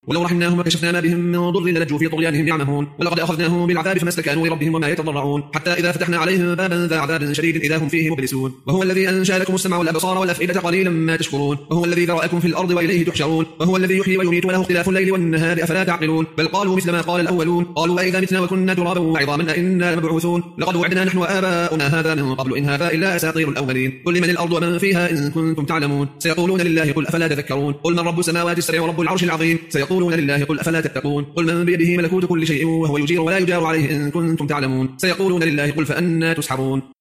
ولو رحمناهم وكشفنا ما بهم من ضر للجوا في طغيانهم يعمهون ولقد أخذناهم بالعذاب فما استكانوا لربهم وما يتضرعون حتى إذا فتحنا عليهم بابا ذا عذاب شديد إذا هم فيه مبلسون وهو الذي أنشأ لكم السمع والأبصار والأفئدة قليلا ما تشكرون وهو الذي ذرأكم في الأرض وإليه تحشرون وهو الذي يحيي ويميت وله اختلاف الليل والنهار أفلا تعقلون بل قالوا مثل ما قال الأولون قالوا أئذا متنا وكنا ترابا وعظاما أئنا لمبعوثون لقد وعدنا نحن وآباؤنا هذا من قبل إن هذا إلا أساطير الأولين قل لمن الأرض ومن فيها إن كنتم تعلمون سيقولون لله قل أفلا تذكرون قل من رب السماوات السبع ورب العرش العظيم سيقولون لله قل أفلا تتقون قل من بيده ملكوت كل شيء وهو يجير ولا يجار عليه إن كنتم تعلمون سيقولون لله قل فأنى تسحرون